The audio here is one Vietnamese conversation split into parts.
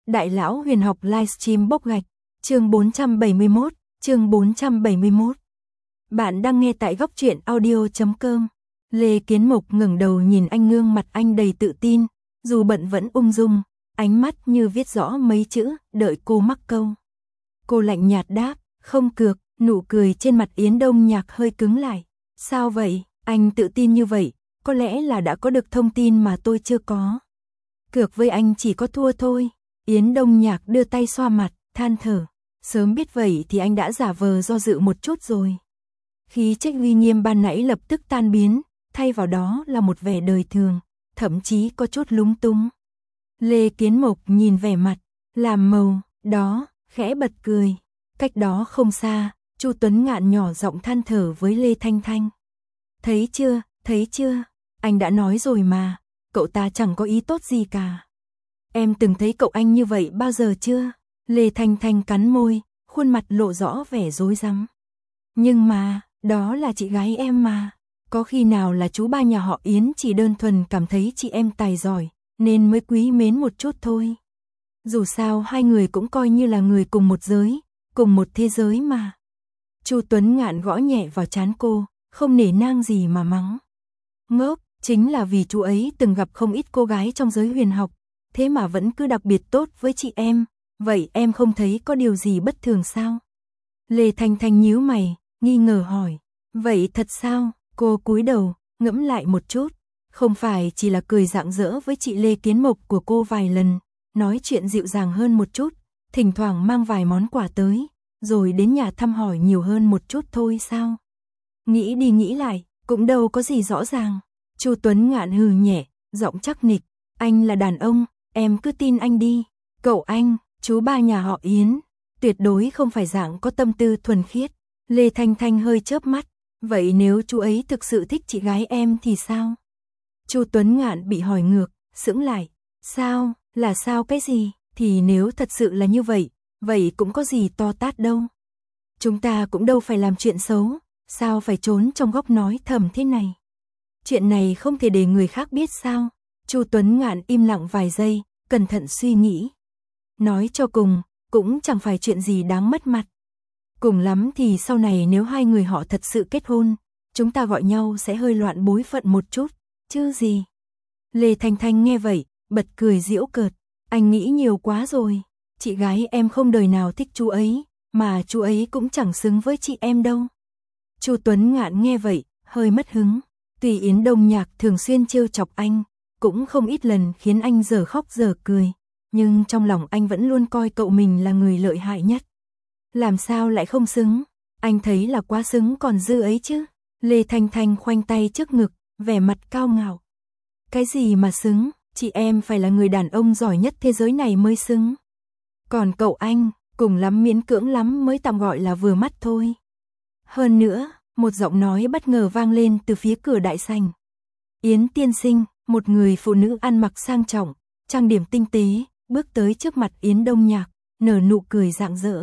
Đại lão huyền học livestream bốc gạch, chương 471, chương 471. Bạn đang nghe tại góc truyện audio.com. Lê Kiến Mộc ngẩng đầu nhìn anh, gương mặt anh đầy tự tin, dù bận vẫn ung dung, ánh mắt như viết rõ mấy chữ, đợi cô mắc câu. Cô lạnh nhạt đáp, không cược, nụ cười trên mặt Yến Đông Nhạc hơi cứng lại. Sao vậy, anh tự tin như vậy, có lẽ là đã có được thông tin mà tôi chưa có. Cược với anh chỉ có thua thôi. Yến Đông Nhạc đưa tay xoa mặt, than thở. Sớm biết vậy thì anh đã giả vờ do dự một chút rồi. Khí chất uy nghiêm ban nãy lập tức tan biến, thay vào đó là một vẻ đời thường, thậm chí có chút lúng túng. Lê Kiến Mộc nhìn vẻ mặt, làm màu, đó, khẽ bật cười. Cách đó không xa, Chu Tuấn Ngạn nhỏ giọng than thở với Lê Thanh Thanh. Thấy chưa, anh đã nói rồi mà, cậu ta chẳng có ý tốt gì cả. Em từng thấy cậu anh như vậy bao giờ chưa? Lê Thanh Thanh cắn môi, khuôn mặt lộ rõ vẻ rối rắm. Nhưng mà, đó là chị gái em mà. Có khi nào là chú ba nhà họ Yến chỉ đơn thuần cảm thấy chị em tài giỏi, nên mới quý mến một chút thôi. Dù sao hai người cũng coi như là người cùng một giới, cùng một thế giới mà. Chu Tuấn Ngạn gõ nhẹ vào trán cô, không nể nang gì mà mắng. Ngốc, chính là vì chú ấy từng gặp không ít cô gái trong giới huyền học, thế mà vẫn cứ đặc biệt tốt với chị em, vậy em không thấy có điều gì bất thường sao? Lê Thanh Thanh nhíu mày, nghi ngờ hỏi, vậy thật sao? Cô cúi đầu, ngẫm lại một chút, không phải chỉ là cười rạng rỡ với chị Lê Kiến Mộc của cô vài lần, nói chuyện dịu dàng hơn một chút, thỉnh thoảng mang vài món quà tới, rồi đến nhà thăm hỏi nhiều hơn một chút thôi sao? Nghĩ đi nghĩ lại, cũng đâu có gì rõ ràng. Chu Tuấn Ngạn hừ nhẹ, giọng chắc nịch, anh là đàn ông, em cứ tin anh đi. Cậu anh, chú ba nhà họ Yến, tuyệt đối không phải dạng có tâm tư thuần khiết. Lê Thanh Thanh hơi chớp mắt, vậy nếu chú ấy thực sự thích chị gái em thì sao? Chu Tuấn Ngạn bị hỏi ngược, sững lại, sao, là sao cái gì? Thì nếu thật sự là như vậy, vậy cũng có gì to tát đâu. Chúng ta cũng đâu phải làm chuyện xấu, sao phải trốn trong góc nói thầm thế này? Chuyện này không thể để người khác biết sao? Chu Tuấn Ngạn im lặng vài giây, cẩn thận suy nghĩ. Nói cho cùng, cũng chẳng phải chuyện gì đáng mất mặt. Cùng lắm thì sau này nếu hai người họ thật sự kết hôn, chúng ta gọi nhau sẽ hơi loạn bối phận một chút, chứ gì. Lê Thanh Thanh nghe vậy, bật cười giễu cợt. Anh nghĩ nhiều quá rồi, chị gái em không đời nào thích chú ấy, mà chú ấy cũng chẳng xứng với chị em đâu. Chu Tuấn Ngạn nghe vậy, hơi mất hứng. Tuy Yến Đông Nhạc thường xuyên trêu chọc anh, cũng không ít lần khiến anh giờ khóc giờ cười, nhưng trong lòng anh vẫn luôn coi cậu mình là người lợi hại nhất. Làm sao lại không xứng? Anh thấy là quá xứng còn dư ấy chứ. Lê Thanh Thanh khoanh tay trước ngực, vẻ mặt cao ngạo. Cái gì mà xứng, chị em phải là người đàn ông giỏi nhất thế giới này mới xứng. Còn cậu anh, cùng lắm miễn cưỡng lắm mới tạm gọi là vừa mắt thôi. Hơn nữa, một giọng nói bất ngờ vang lên từ phía cửa đại sảnh. Yến tiên sinh, một người phụ nữ ăn mặc sang trọng, trang điểm tinh tế, bước tới trước mặt Yến Đông Nhạc, nở nụ cười rạng rỡ.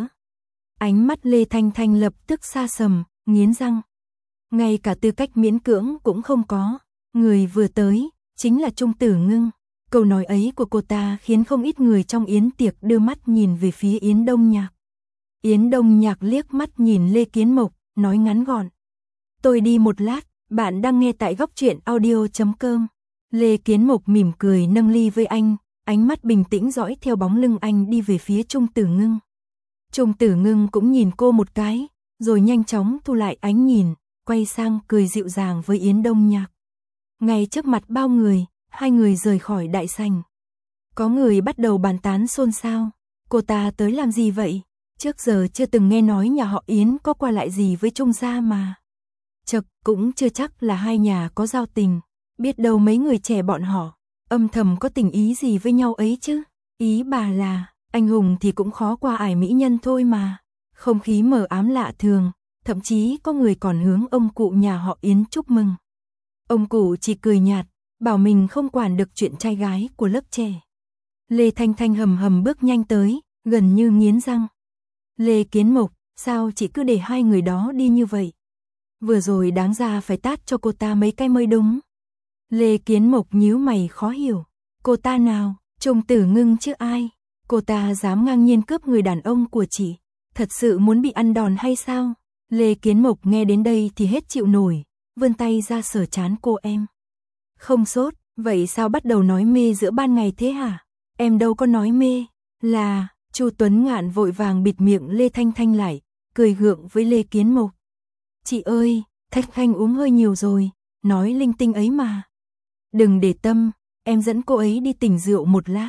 Ánh mắt Lê Thanh Thanh lập tức xa sầm, nghiến răng. Ngay cả tư cách miễn cưỡng cũng không có, người vừa tới, chính là Trung Tử Ngưng. Câu nói ấy của cô ta khiến không ít người trong yến tiệc đưa mắt nhìn về phía Yến Đông Nhạc. Yến Đông Nhạc liếc mắt nhìn Lê Kiến Mộc, nói ngắn gọn. Tôi đi một lát, bạn đang nghe tại góc truyện audio.com. Lê Kiến Mộc mỉm cười nâng ly với anh, ánh mắt bình tĩnh dõi theo bóng lưng anh đi về phía Trung Tử Ngưng. Trung Tử Ngưng cũng nhìn cô một cái, rồi nhanh chóng thu lại ánh nhìn, quay sang cười dịu dàng với Yến Đông Nhạc. Ngay trước mặt bao người, hai người rời khỏi đại sảnh. Có người bắt đầu bàn tán xôn xao. Cô ta tới làm gì vậy? Trước giờ chưa từng nghe nói nhà họ Yến có qua lại gì với Trung gia mà. Chật, cũng chưa chắc là hai nhà có giao tình. Biết đâu mấy người trẻ bọn họ âm thầm có tình ý gì với nhau ấy chứ. Ý bà là, anh hùng thì cũng khó qua ải mỹ nhân thôi mà. Không khí mờ ám lạ thường, thậm chí có người còn hướng ông cụ nhà họ Yến chúc mừng. Ông cụ chỉ cười nhạt, bảo mình không quản được chuyện trai gái của lớp trẻ. Lê Thanh Thanh hầm hầm bước nhanh tới, gần như nghiến răng. Lê Kiến Mộc, sao chị cứ để hai người đó đi như vậy? Vừa rồi đáng ra phải tát cho cô ta mấy cái mới đúng. Lê Kiến Mộc nhíu mày khó hiểu. Cô ta nào? Trung Tử Ngưng chứ ai? Cô ta dám ngang nhiên cướp người đàn ông của chị, thật sự muốn bị ăn đòn hay sao? Lê Kiến Mộc nghe đến đây thì hết chịu nổi, vươn tay ra sờ trán cô em. Không sốt, vậy sao bắt đầu nói mê giữa ban ngày thế hả? Em đâu có nói mê, là, Chu Tuấn Ngạn vội vàng bịt miệng Lê Thanh Thanh lại, cười gượng với Lê Kiến Mộc. Chị ơi, Thanh Thanh uống hơi nhiều rồi, nói linh tinh ấy mà. Đừng để tâm, em dẫn cô ấy đi tỉnh rượu một lát.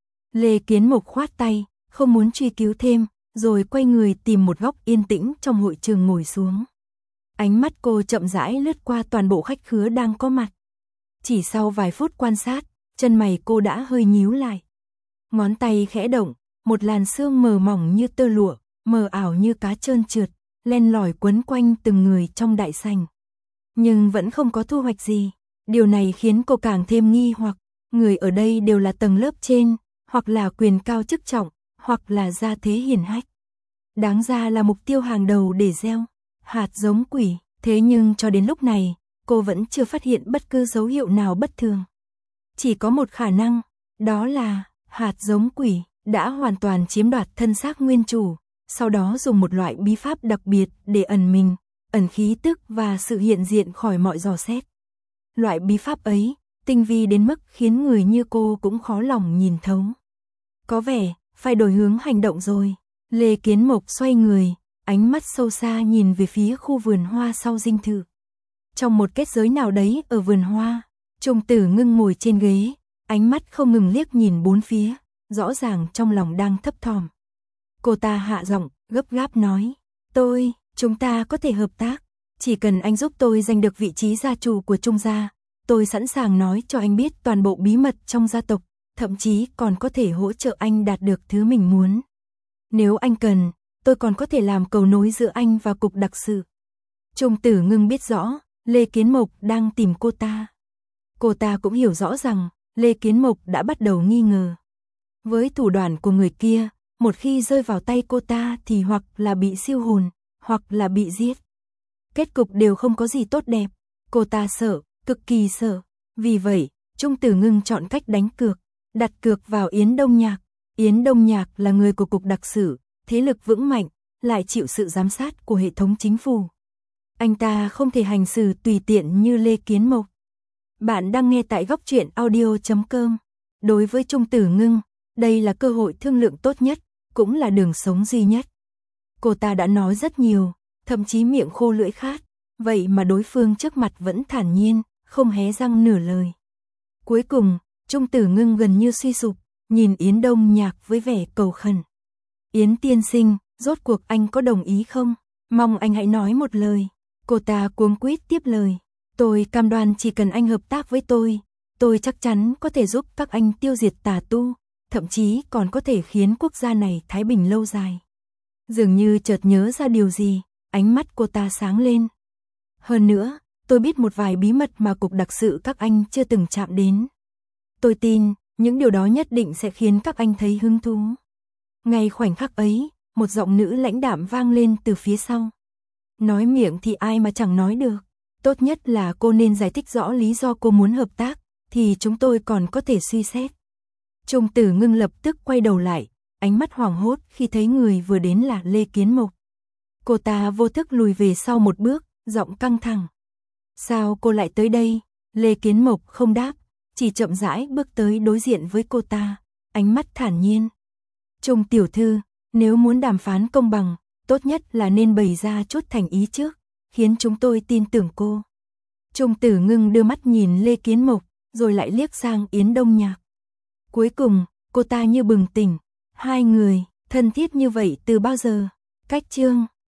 Lê Kiến Mộc khoát tay, không muốn truy cứu thêm, rồi quay người tìm một góc yên tĩnh trong hội trường ngồi xuống. Ánh mắt cô chậm rãi lướt qua toàn bộ khách khứa đang có mặt. Chỉ sau vài phút quan sát, chân mày cô đã hơi nhíu lại. Ngón tay khẽ động, một làn sương mờ mỏng như tơ lụa, mờ ảo như cá trơn trượt, len lỏi quấn quanh từng người trong đại sảnh. Nhưng vẫn không có thu hoạch gì. Điều này khiến cô càng thêm nghi hoặc, người ở đây đều là tầng lớp trên, hoặc là quyền cao chức trọng, hoặc là gia thế hiển hách. Đáng ra là mục tiêu hàng đầu để gieo hạt giống quỷ, thế nhưng cho đến lúc này, cô vẫn chưa phát hiện bất cứ dấu hiệu nào bất thường. Chỉ có một khả năng, đó là hạt giống quỷ đã hoàn toàn chiếm đoạt thân xác nguyên chủ, sau đó dùng một loại bí pháp đặc biệt để ẩn mình, ẩn khí tức và sự hiện diện khỏi mọi dò xét. Loại bí pháp ấy, tinh vi đến mức khiến người như cô cũng khó lòng nhìn thấu. Có vẻ, phải đổi hướng hành động rồi. Lê Kiến Mộc xoay người, ánh mắt sâu xa nhìn về phía khu vườn hoa sau dinh thự. Trong một kết giới nào đấy ở vườn hoa, Trung Tử Ngưng ngồi trên ghế, ánh mắt không ngừng liếc nhìn bốn phía, rõ ràng trong lòng đang thấp thỏm. Cô ta hạ giọng, gấp gáp nói, chúng ta có thể hợp tác, chỉ cần anh giúp tôi giành được vị trí gia chủ của Trung gia, tôi sẵn sàng nói cho anh biết toàn bộ bí mật trong gia tộc, thậm chí còn có thể hỗ trợ anh đạt được thứ mình muốn. Nếu anh cần, tôi còn có thể làm cầu nối giữa anh và cục đặc sự. Trung Tử Ngưng biết rõ, Lê Kiến Mộc đang tìm cô ta. Cô ta cũng hiểu rõ rằng, Lê Kiến Mộc đã bắt đầu nghi ngờ. Với thủ đoạn của người kia, một khi rơi vào tay cô ta thì hoặc là bị siêu hồn, hoặc là bị giết. Kết cục đều không có gì tốt đẹp. Cô ta sợ, cực kỳ sợ. Vì vậy, Trung Tử Ngưng chọn cách đánh cược, đặt cược vào Yến Đông Nhạc. Yến Đông Nhạc là người của cục đặc sự, thế lực vững mạnh, lại chịu sự giám sát của hệ thống chính phủ. Anh ta không thể hành xử tùy tiện như Lê Kiến Mộc. Bạn đang nghe tại góc truyện audio.com. Đối với Trung Tử Ngưng, đây là cơ hội thương lượng tốt nhất, cũng là đường sống duy nhất. Cô ta đã nói rất nhiều, thậm chí miệng khô lưỡi khát, vậy mà đối phương trước mặt vẫn thản nhiên, không hé răng nửa lời. Cuối cùng, Trung Tử Ngưng gần như suy sụp, nhìn Yến Đông Nhạc với vẻ cầu khẩn. Yến tiên sinh, rốt cuộc anh có đồng ý không? Mong anh hãy nói một lời. Cô ta cuống quýt tiếp lời. Tôi cam đoan chỉ cần anh hợp tác với tôi chắc chắn có thể giúp các anh tiêu diệt tà tu, thậm chí còn có thể khiến quốc gia này thái bình lâu dài. Dường như chợt nhớ ra điều gì, ánh mắt cô ta sáng lên. Hơn nữa, tôi biết một vài bí mật mà cục đặc sự các anh chưa từng chạm đến. Tôi tin, những điều đó nhất định sẽ khiến các anh thấy hứng thú. Ngay khoảnh khắc ấy, một giọng nữ lãnh đạm vang lên từ phía sau. Nói miệng thì ai mà chẳng nói được. Tốt nhất là cô nên giải thích rõ lý do cô muốn hợp tác, thì chúng tôi còn có thể suy xét. Trung Tử Ngưng lập tức quay đầu lại, ánh mắt hoảng hốt khi thấy người vừa đến là Lê Kiến Mộc. Cô ta vô thức lùi về sau một bước, giọng căng thẳng. Sao cô lại tới đây? Lê Kiến Mộc không đáp, chỉ chậm rãi bước tới đối diện với cô ta, ánh mắt thản nhiên. Trung tiểu thư, nếu muốn đàm phán công bằng, tốt nhất là nên bày ra chút thành ý trước, khiến chúng tôi tin tưởng cô. Trung Tử Ngưng đưa mắt nhìn Lê Kiến Mộc, rồi lại liếc sang Yến Đông Nhạc. Cuối cùng, cô ta như bừng tỉnh, hai người, thân thiết như vậy từ bao giờ? Cách chương